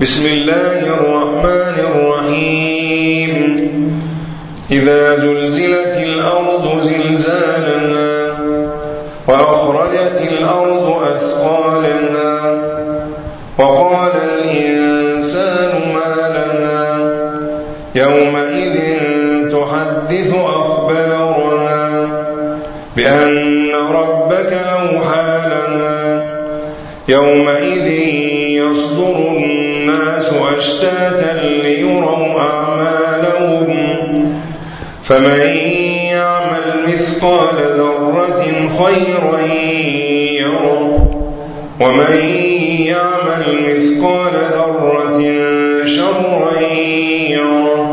بسم الله الرحمن الرحيم إذا زلزلت الأرض زلزالها وأخرجت الأرض أثقالها وقال الإنسان ما لها يومئذ تحدث أخبارها بأن ربك أوحى لها يومئذ يصدر الناس أشتاتا ليروا أعمالهم فمن يعمل مثقال ذرة خيرا يره ومن يعمل مثقال ذرة شرا يره